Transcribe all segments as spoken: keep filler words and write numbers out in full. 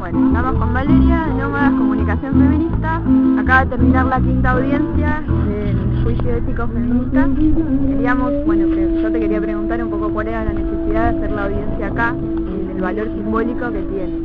Bueno, estamos con Valeria de Nómadas Comunicación Feminista. Acaba de terminar la quinta audiencia del juicio ético feminista. Queríamos, bueno, que yo te quería preguntar un poco cuál era la necesidad de hacer la audiencia acá y el valor simbólico que tiene.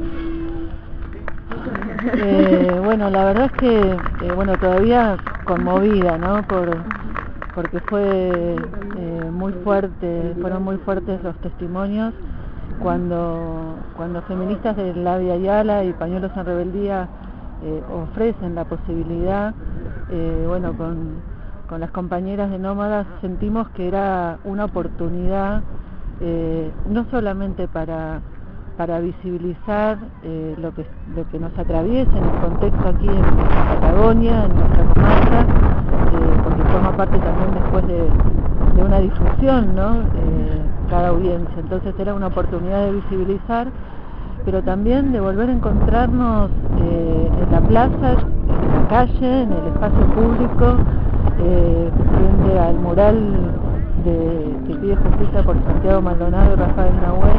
Eh, bueno, la verdad es que, eh, bueno, todavía conmovida, ¿no? Por, porque fue eh, muy fuerte, fueron muy fuertes los testimonios cuando, cuando feministas de Labia Yala y Pañuelos en Rebeldía eh, ofrecen la posibilidad, eh, bueno, con, con las compañeras de Nómadas sentimos que era una oportunidad eh, no solamente para para visibilizar eh, lo que lo que nos atraviesa en el contexto aquí en Patagonia, en nuestra comarca, eh, porque forma parte también después de, de una difusión, ¿no? Eh, cada audiencia, entonces era una oportunidad de visibilizar, pero también de volver a encontrarnos eh, en la plaza, en la calle, en el espacio público, eh, frente al mural de, que pide justicia por Santiago Maldonado y Rafael Nahuel,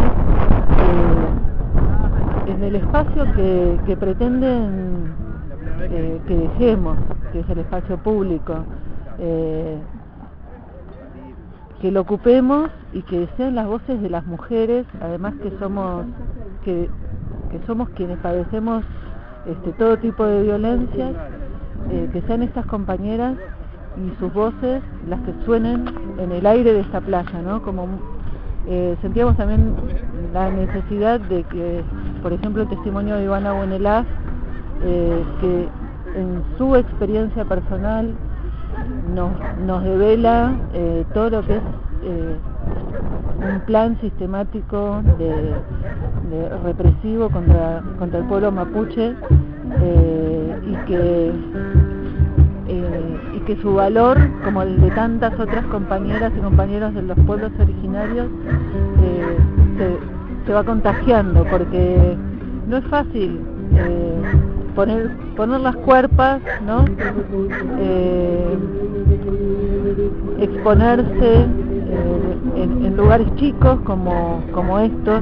eh, en el espacio que, que pretenden eh, que dejemos, que es el espacio público, eh, que lo ocupemos y que sean las voces de las mujeres, además que somos que, que somos quienes padecemos este, todo tipo de violencias, eh, que sean estas compañeras y sus voces las que suenen en el aire de esta playa, ¿no? Como eh, sentíamos también la necesidad de que, por ejemplo, el testimonio de Ivana Buenelaz, eh, que en su experiencia personal nos, nos devela eh, todo lo que es eh, un plan sistemático de, de represivo contra, contra el pueblo mapuche, eh, y que Eh, y que su valor, como el de tantas otras compañeras y compañeros de los pueblos originarios, eh, se, se va contagiando, porque no es fácil eh, poner, poner las cuerpas, ¿no? Eh, exponerse eh, en, en lugares chicos como, como estos,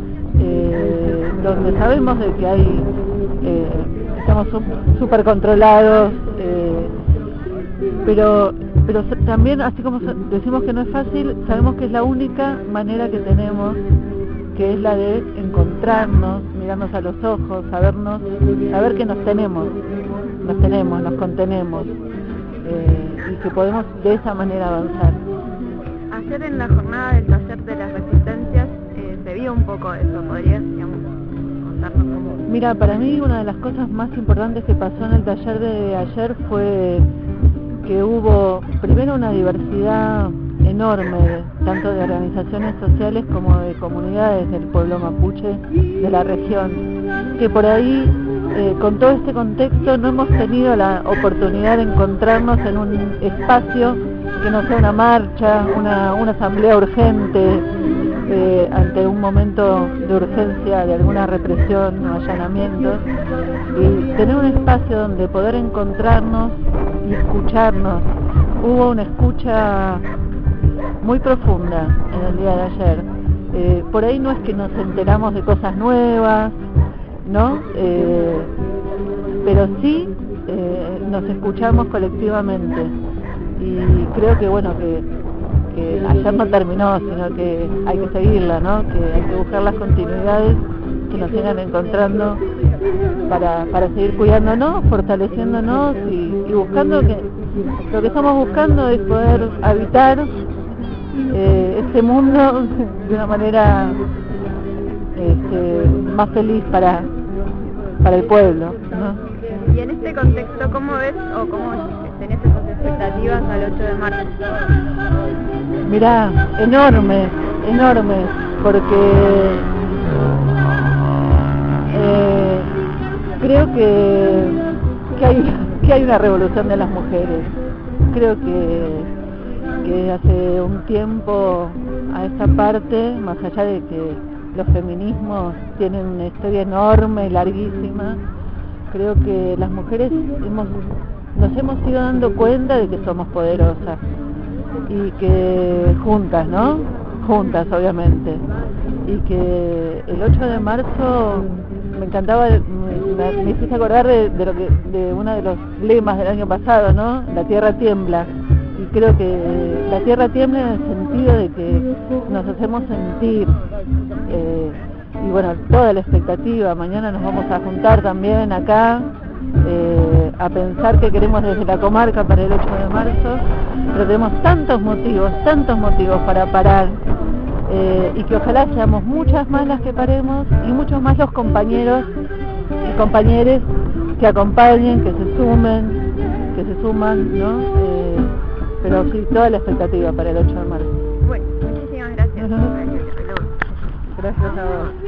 eh, donde sabemos de que hay, eh, estamos súper controlados, eh, pero pero también, así como decimos que no es fácil, sabemos que es la única manera que tenemos, que es la de encontrarnos, mirarnos a los ojos, sabernos, saber que nos tenemos, nos tenemos, nos contenemos, eh, y que podemos de esa manera avanzar. Ayer en la jornada del taller de las resistencias eh, se vio un poco eso, ¿podrías, digamos, contarnos cómo? Mira, para mí una de las cosas más importantes que pasó en el taller de ayer fue que hubo primero una diversidad enorme, tanto de organizaciones sociales como de comunidades del pueblo mapuche de la región, que por ahí, eh, con todo este contexto, no hemos tenido la oportunidad de encontrarnos en un espacio que no sea una marcha, una, una asamblea urgente, eh, ante un momento de urgencia de alguna represión o allanamientos, y tener un espacio donde poder encontrarnos y escucharnos. Hubo una escucha muy profunda en el día de ayer. Eh, por ahí no es que nos enteramos de cosas nuevas, ¿no? Eh, pero sí eh, nos escuchamos colectivamente. Y creo que, bueno, que, que ayer no terminó, sino que hay que seguirla, ¿no? Que hay que buscar las continuidades que nos sigan encontrando para, para seguir cuidándonos, fortaleciéndonos y, y buscando que lo que estamos buscando es poder habitar eh, este mundo de una manera este, más feliz para, para el pueblo, ¿no? Y en este contexto, ¿cómo ves o cómo tenés esas expectativas al ocho de marzo? Mirá, enormes, enormes, porque eh, creo que, que, hay, que hay una revolución de las mujeres. Creo que, que hace un tiempo a esta parte, más allá de que los feminismos tienen una historia enorme, larguísima, creo que las mujeres hemos, nos hemos ido dando cuenta de que somos poderosas y que juntas, ¿no? Juntas, obviamente. Y que el ocho de marzo me encantaba, me, me hiciste acordar de, de, lo que, de uno de los lemas del año pasado, ¿no? La tierra tiembla. Y creo que la tierra tiembla en el sentido de que nos hacemos sentir, eh, y bueno, toda la expectativa. Mañana nos vamos a juntar también acá, eh, a pensar qué queremos desde la comarca para el ocho de marzo, pero tenemos tantos motivos, tantos motivos para parar, eh, y que ojalá seamos muchas más las que paremos y muchos más los compañeros y compañeres que acompañen, que se sumen, que se suman, ¿no? Eh, pero sí, toda la expectativa para el ocho de marzo. Bueno, muchísimas gracias. Gracias a vos.